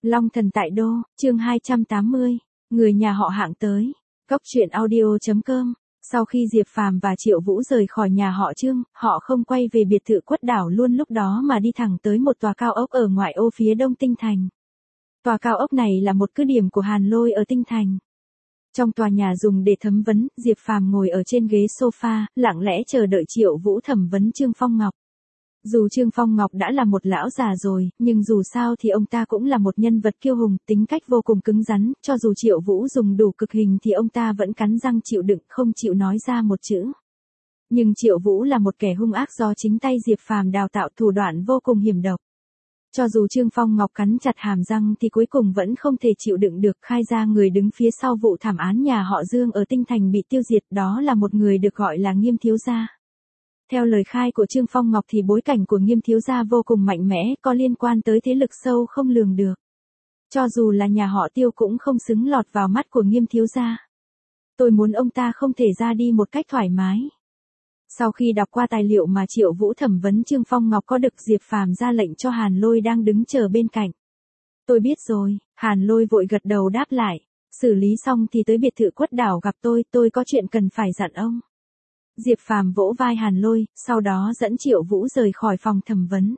Long thần tại đô, chương 280, người nhà họ Hạng tới. Cốc truyện audio.com. Sau khi Diệp Phàm và Triệu Vũ rời khỏi nhà họ Trương, họ không quay về biệt thự Quất Đảo luôn lúc đó mà đi thẳng tới một tòa cao ốc ở ngoại ô phía đông Tinh Thành. Tòa cao ốc này là một cứ điểm của Hàn Lôi ở Tinh Thành. Trong tòa nhà dùng để thẩm vấn, Diệp Phàm ngồi ở trên ghế sofa, lặng lẽ chờ đợi Triệu Vũ thẩm vấn Trương Phong Ngọc. Dù Trương Phong Ngọc đã là một lão già rồi, nhưng dù sao thì ông ta cũng là một nhân vật kiêu hùng, tính cách vô cùng cứng rắn, cho dù Triệu Vũ dùng đủ cực hình thì ông ta vẫn cắn răng chịu đựng, không chịu nói ra một chữ. Nhưng Triệu Vũ là một kẻ hung ác do chính tay Diệp Phàm đào tạo, thủ đoạn vô cùng hiểm độc. Cho dù Trương Phong Ngọc cắn chặt hàm răng thì cuối cùng vẫn không thể chịu đựng được, khai ra người đứng phía sau vụ thảm án nhà họ Dương ở Tinh Thành bị tiêu diệt, đó là một người được gọi là Nghiêm thiếu gia. Theo lời khai của Trương Phong Ngọc thì bối cảnh của Nghiêm thiếu gia vô cùng mạnh mẽ, có liên quan tới thế lực sâu không lường được. Cho dù là nhà họ Tiêu cũng không xứng lọt vào mắt của Nghiêm thiếu gia. Tôi muốn ông ta không thể ra đi một cách thoải mái. Sau khi đọc qua tài liệu mà Triệu Vũ thẩm vấn Trương Phong Ngọc có được, Diệp Phàm ra lệnh cho Hàn Lôi đang đứng chờ bên cạnh. Tôi biết rồi, Hàn Lôi vội gật đầu đáp lại. Xử lý xong thì tới biệt thự Quất Đảo gặp tôi có chuyện cần phải dặn ông. Diệp Phàm vỗ vai Hàn Lôi, sau đó dẫn Triệu Vũ rời khỏi phòng thẩm vấn.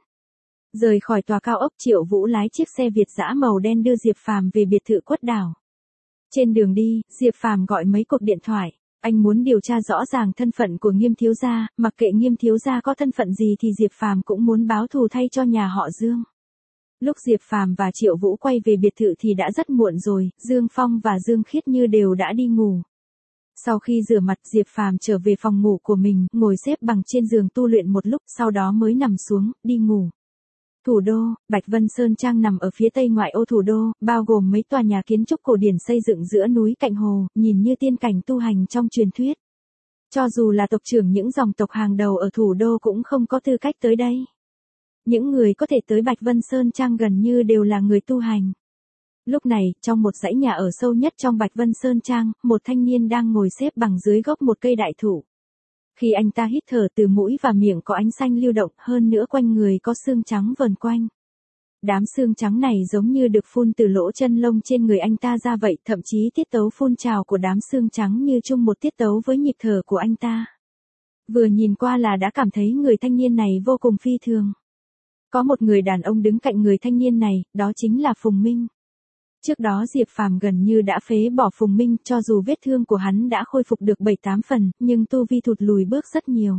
Rời khỏi tòa cao ốc, Triệu Vũ lái chiếc xe Việt dã màu đen đưa Diệp Phàm về biệt thự Quất Đảo. Trên đường đi, Diệp Phàm gọi mấy cuộc điện thoại. Anh muốn điều tra rõ ràng thân phận của Nghiêm thiếu gia, mặc kệ Nghiêm thiếu gia có thân phận gì thì Diệp Phàm cũng muốn báo thù thay cho nhà họ Dương. Lúc Diệp Phàm và Triệu Vũ quay về biệt thự thì đã rất muộn rồi, Dương Phong và Dương Khiết Như đều đã đi ngủ. Sau khi rửa mặt, Diệp Phàm trở về phòng ngủ của mình, ngồi xếp bằng trên giường tu luyện một lúc, sau đó mới nằm xuống, đi ngủ. Thủ đô, Bạch Vân Sơn Trang nằm ở phía tây ngoại ô thủ đô, bao gồm mấy tòa nhà kiến trúc cổ điển xây dựng giữa núi cạnh hồ, nhìn như tiên cảnh tu hành trong truyền thuyết. Cho dù là tộc trưởng những dòng tộc hàng đầu ở thủ đô cũng không có tư cách tới đây. Những người có thể tới Bạch Vân Sơn Trang gần như đều là người tu hành. Lúc này, trong một dãy nhà ở sâu nhất trong Bạch Vân Sơn Trang, một thanh niên đang ngồi xếp bằng dưới gốc một cây đại thụ. Khi anh ta hít thở, từ mũi và miệng có ánh xanh lưu động, hơn nữa quanh người có xương trắng vờn quanh. Đám xương trắng này giống như được phun từ lỗ chân lông trên người anh ta ra vậy, thậm chí tiết tấu phun trào của đám xương trắng như chung một tiết tấu với nhịp thở của anh ta. Vừa nhìn qua là đã cảm thấy người thanh niên này vô cùng phi thường. Có một người đàn ông đứng cạnh người thanh niên này, đó chính là Phùng Minh. Trước đó Diệp Phàm gần như đã phế bỏ Phùng Minh, cho dù vết thương của hắn đã khôi phục được 7-8 phần, nhưng tu vi thụt lùi bước rất nhiều.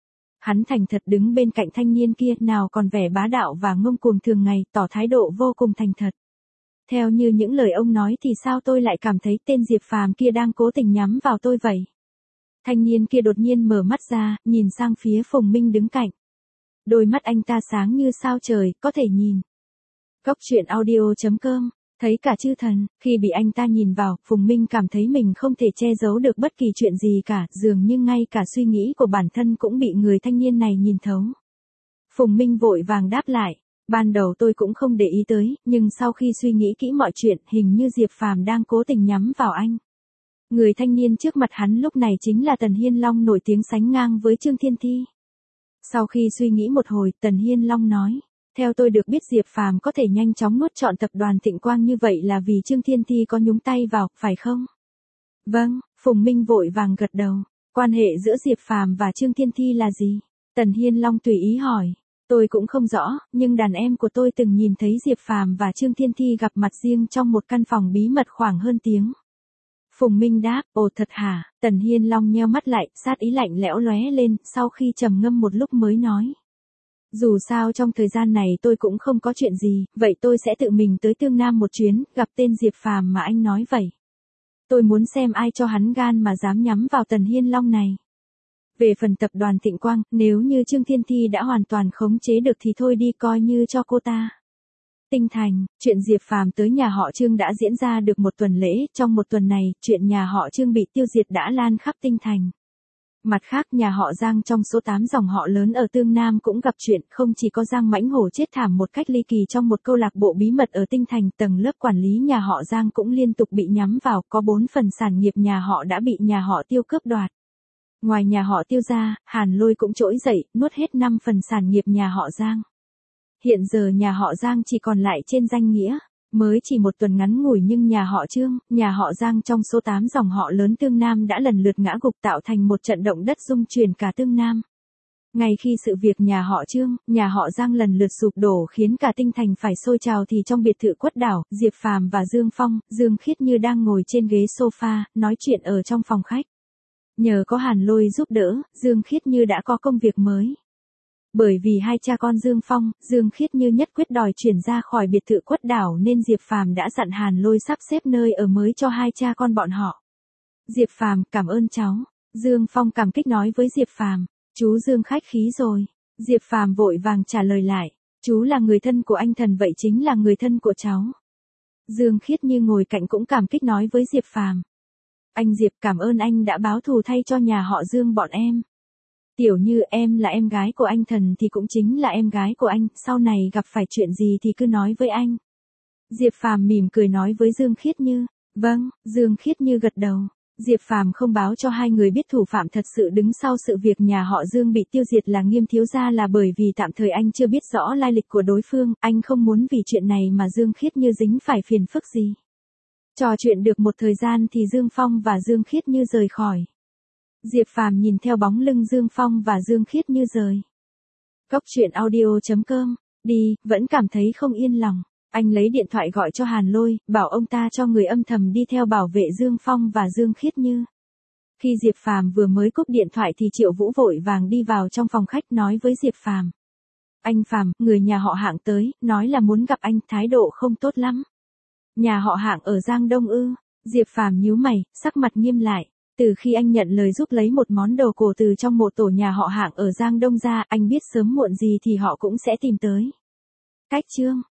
Hắn thành thật đứng bên cạnh thanh niên kia, nào còn vẻ bá đạo và ngông cuồng thường ngày, tỏ thái độ vô cùng thành thật. Theo như những lời ông nói thì sao tôi lại cảm thấy tên Diệp Phàm kia đang cố tình nhắm vào tôi vậy? Thanh niên kia đột nhiên mở mắt ra, nhìn sang phía Phùng Minh đứng cạnh. Đôi mắt anh ta sáng như sao trời, có thể nhìn. Cốc truyện audio.com. Thấy cả chư thần, khi bị anh ta nhìn vào, Phùng Minh cảm thấy mình không thể che giấu được bất kỳ chuyện gì cả, dường như ngay cả suy nghĩ của bản thân cũng bị người thanh niên này nhìn thấu. Phùng Minh vội vàng đáp lại, ban đầu tôi cũng không để ý tới, nhưng sau khi suy nghĩ kỹ mọi chuyện, hình như Diệp Phàm đang cố tình nhắm vào anh. Người thanh niên trước mặt hắn lúc này chính là Tần Hiên Long, nổi tiếng sánh ngang với Trương Thiên Thi. Sau khi suy nghĩ một hồi, Tần Hiên Long nói. Theo tôi được biết Diệp Phàm có thể nhanh chóng nuốt trọn tập đoàn Thịnh Quang như vậy là vì Trương Thiên Thi có nhúng tay vào, phải không? Vâng, Phùng Minh vội vàng gật đầu. Quan hệ giữa Diệp Phàm và Trương Thiên Thi là gì? Tần Hiên Long tùy ý hỏi. Tôi cũng không rõ, nhưng đàn em của tôi từng nhìn thấy Diệp Phàm và Trương Thiên Thi gặp mặt riêng trong một căn phòng bí mật khoảng hơn tiếng. Phùng Minh đáp, ồ thật hả? Tần Hiên Long nheo mắt lại, sát ý lạnh lẽo lóe lên, sau khi trầm ngâm một lúc mới nói. Dù sao trong thời gian này tôi cũng không có chuyện gì, vậy tôi sẽ tự mình tới Tương Nam một chuyến, gặp tên Diệp Phàm mà anh nói vậy. Tôi muốn xem ai cho hắn gan mà dám nhắm vào Tần Hiên Long này. Về phần tập đoàn Thịnh Quang, nếu như Trương Thiên Thi đã hoàn toàn khống chế được thì thôi đi, coi như cho cô ta. Tinh Thành, chuyện Diệp Phàm tới nhà họ Trương đã diễn ra được một tuần lễ, trong một tuần này, chuyện nhà họ Trương bị tiêu diệt đã lan khắp Tinh Thành. Mặt khác, nhà họ Giang trong số 8 dòng họ lớn ở Tương Nam cũng gặp chuyện, không chỉ có Giang Mãnh Hổ chết thảm một cách ly kỳ trong một câu lạc bộ bí mật ở Tinh Thành, tầng lớp quản lý nhà họ Giang cũng liên tục bị nhắm vào, có 4 phần sản nghiệp nhà họ đã bị nhà họ Tiêu cướp đoạt. Ngoài nhà họ Tiêu ra, Hàn Lôi cũng trỗi dậy, nuốt hết 5 phần sản nghiệp nhà họ Giang. Hiện giờ nhà họ Giang chỉ còn lại trên danh nghĩa. Mới chỉ một tuần ngắn ngủi nhưng nhà họ Trương, nhà họ Giang trong số 8 dòng họ lớn Tương Nam đã lần lượt ngã gục tạo thành một trận động đất rung chuyển cả Tương Nam. Ngay khi sự việc nhà họ Trương, nhà họ Giang lần lượt sụp đổ khiến cả tinh thành phải sôi trào thì trong biệt thự Quất Đảo, Diệp Phàm và Dương Phong, Dương Khiết Như đang ngồi trên ghế sofa, nói chuyện ở trong phòng khách. Nhờ có Hàn Lôi giúp đỡ, Dương Khiết Như đã có công việc mới. Bởi vì hai cha con Dương Phong, Dương Khiết Như nhất quyết đòi chuyển ra khỏi biệt thự Quất Đảo nên Diệp Phàm đã dặn Hàn Lôi sắp xếp nơi ở mới cho hai cha con bọn họ. Diệp Phàm, cảm ơn cháu. Dương Phong cảm kích nói với Diệp Phàm, chú Dương khách khí rồi. Diệp Phàm vội vàng trả lời lại, chú là người thân của anh Thần vậy chính là người thân của cháu. Dương Khiết Như ngồi cạnh cũng cảm kích nói với Diệp Phàm, anh Diệp cảm ơn anh đã báo thù thay cho nhà họ Dương bọn em. Tiểu Như em là em gái của anh Thần thì cũng chính là em gái của anh, sau này gặp phải chuyện gì thì cứ nói với anh. Diệp Phàm mỉm cười nói với Dương Khiết Như, vâng, Dương Khiết Như gật đầu. Diệp Phàm không báo cho hai người biết thủ phạm thật sự đứng sau sự việc nhà họ Dương bị tiêu diệt là Nghiêm thiếu gia là bởi vì tạm thời anh chưa biết rõ lai lịch của đối phương, anh không muốn vì chuyện này mà Dương Khiết Như dính phải phiền phức gì. Trò chuyện được một thời gian thì Dương Phong và Dương Khiết Như rời khỏi. Diệp Phàm nhìn theo bóng lưng Dương Phong và Dương Khiết Như rời. Cốc truyện audio.com, đi, vẫn cảm thấy không yên lòng. Anh lấy điện thoại gọi cho Hàn Lôi, bảo ông ta cho người âm thầm đi theo bảo vệ Dương Phong và Dương Khiết Như. Khi Diệp Phàm vừa mới cúp điện thoại thì Triệu Vũ vội vàng đi vào trong phòng khách nói với Diệp Phàm. Anh Phàm, người nhà họ Hạng tới, nói là muốn gặp anh, thái độ không tốt lắm. Nhà họ Hạng ở Giang Đông ư? Diệp Phàm nhíu mày, sắc mặt nghiêm lại. Từ khi anh nhận lời giúp lấy một món đồ cổ từ trong mộ tổ nhà họ Hạng ở Giang Đông ra, anh biết sớm muộn gì thì họ cũng sẽ tìm tới. Cách chương